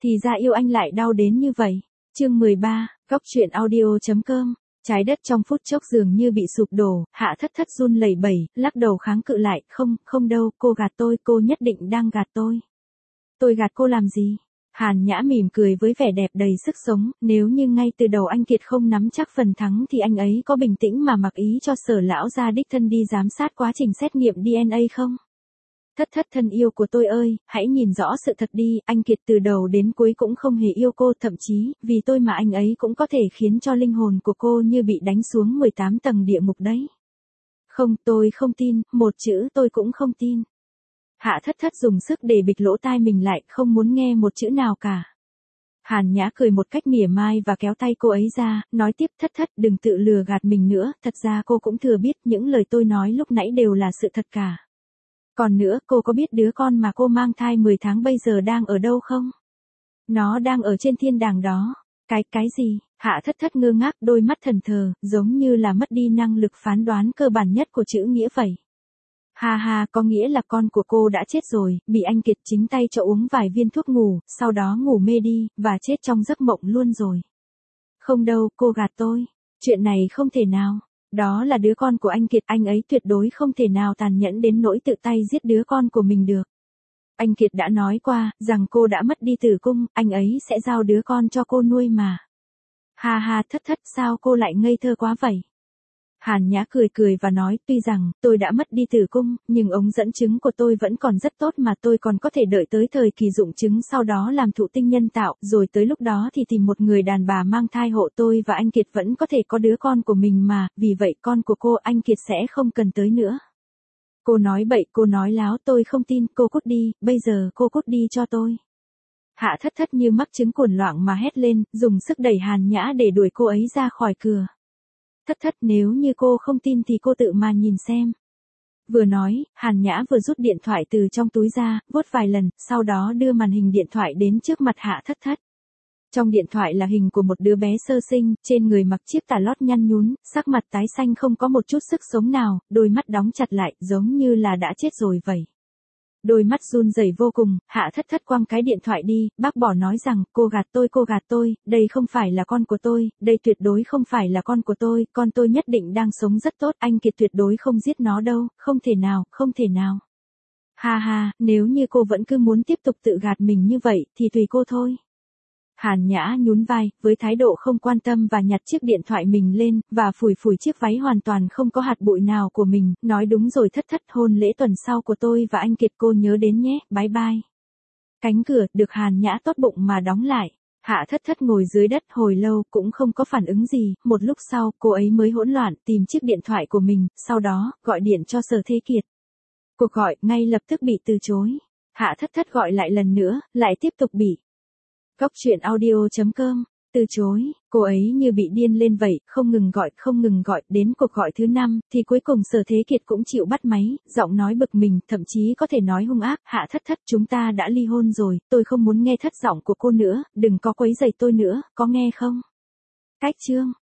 Thì ra yêu anh lại đau đến như vậy. Chương 13, Góc truyện audio.com. Trái đất trong phút chốc dường như bị sụp đổ, Hạ Thất Thất run lẩy bẩy, lắc đầu kháng cự lại, không đâu, cô gạt tôi, cô nhất định đang gạt tôi. Tôi gạt cô làm gì? Hàn Nhã mỉm cười với vẻ đẹp đầy sức sống, nếu như ngay từ đầu anh Kiệt không nắm chắc phần thắng thì anh ấy có bình tĩnh mà mặc ý cho Sở lão gia đích thân đi giám sát quá trình xét nghiệm DNA không? Thất Thất thân yêu của tôi ơi, hãy nhìn rõ sự thật đi, anh Kiệt từ đầu đến cuối cũng không hề yêu cô, thậm chí, vì tôi mà anh ấy cũng có thể khiến cho linh hồn của cô như bị đánh xuống 18 tầng địa ngục đấy. Không, tôi không tin, một chữ tôi cũng không tin. Hạ Thất Thất dùng sức để bịt lỗ tai mình lại, không muốn nghe một chữ nào cả. Hàn Nhã cười một cách mỉa mai và kéo tay cô ấy ra, nói tiếp, Thất Thất đừng tự lừa gạt mình nữa, thật ra cô cũng thừa biết những lời tôi nói lúc nãy đều là sự thật cả. Còn nữa, cô có biết đứa con mà cô mang thai 10 tháng bây giờ đang ở đâu không? Nó đang ở trên thiên đàng đó. Cái gì? Hạ Thất Thất ngơ ngác, đôi mắt thần thờ, giống như là mất đi năng lực phán đoán cơ bản nhất của chữ nghĩa vậy. Ha, có nghĩa là con của cô đã chết rồi, bị anh Kiệt chính tay cho uống vài viên thuốc ngủ, sau đó ngủ mê đi, và chết trong giấc mộng luôn rồi. Không đâu, cô gạt tôi. Chuyện này không thể nào. Đó là đứa con của anh Kiệt, anh ấy tuyệt đối không thể nào tàn nhẫn đến nỗi tự tay giết đứa con của mình được. Anh Kiệt đã nói qua, rằng cô đã mất đi tử cung, anh ấy sẽ giao đứa con cho cô nuôi mà. Ha, Thất Thất, sao cô lại ngây thơ quá vậy? Hàn Nhã cười và nói, tuy rằng, tôi đã mất đi tử cung, nhưng ống dẫn trứng của tôi vẫn còn rất tốt mà tôi còn có thể đợi tới thời kỳ dụng trứng sau đó làm thụ tinh nhân tạo, rồi tới lúc đó thì tìm một người đàn bà mang thai hộ tôi và anh Kiệt vẫn có thể có đứa con của mình mà, vì vậy con của cô anh Kiệt sẽ không cần tới nữa. Cô nói bậy, cô nói láo, tôi không tin, cô cút đi, bây giờ cô cút đi cho tôi. Hạ Thất Thất như mắc chứng cuồng loạn mà hét lên, dùng sức đẩy Hàn Nhã để đuổi cô ấy ra khỏi cửa. Thất Thất, nếu như cô không tin thì cô tự mà nhìn xem. Vừa nói, Hàn Nhã vừa rút điện thoại từ trong túi ra, vuốt vài lần, sau đó đưa màn hình điện thoại đến trước mặt Hạ Thất Thất. Trong điện thoại là hình của một đứa bé sơ sinh, trên người mặc chiếc tà lót nhăn nhún, sắc mặt tái xanh không có một chút sức sống nào, đôi mắt đóng chặt lại, giống như là đã chết rồi vậy. Đôi mắt run rẩy vô cùng, Hạ Thất Thất quăng cái điện thoại đi, bác bỏ nói rằng, cô gạt tôi, đây không phải là con của tôi, đây tuyệt đối không phải là con của tôi, con tôi nhất định đang sống rất tốt, anh Kiệt tuyệt đối không giết nó đâu, không thể nào. Ha, nếu như cô vẫn cứ muốn tiếp tục tự gạt mình như vậy, thì tùy cô thôi. Hàn Nhã nhún vai, với thái độ không quan tâm và nhặt chiếc điện thoại mình lên, và phủi chiếc váy hoàn toàn không có hạt bụi nào của mình, nói đúng rồi Thất Thất, hôn lễ tuần sau của tôi và anh Kiệt cô nhớ đến nhé, bye bye. Cánh cửa, được Hàn Nhã tốt bụng mà đóng lại. Hạ Thất Thất ngồi dưới đất hồi lâu cũng không có phản ứng gì, một lúc sau, cô ấy mới hỗn loạn tìm chiếc điện thoại của mình, sau đó, gọi điện cho Sở Thế Kiệt. Cuộc gọi, ngay lập tức bị từ chối. Hạ Thất Thất gọi lại lần nữa, lại tiếp tục bị. Góc truyện audio.com, từ chối, cô ấy như bị điên lên vậy, không ngừng gọi, đến cuộc gọi thứ 5, thì cuối cùng Sở Thế Kiệt cũng chịu bắt máy, giọng nói bực mình, thậm chí có thể nói hung ác, Hạ Thất Thất, chúng ta đã ly hôn rồi, tôi không muốn nghe thất giọng của cô nữa, đừng có quấy rầy tôi nữa, có nghe không? Cách chương.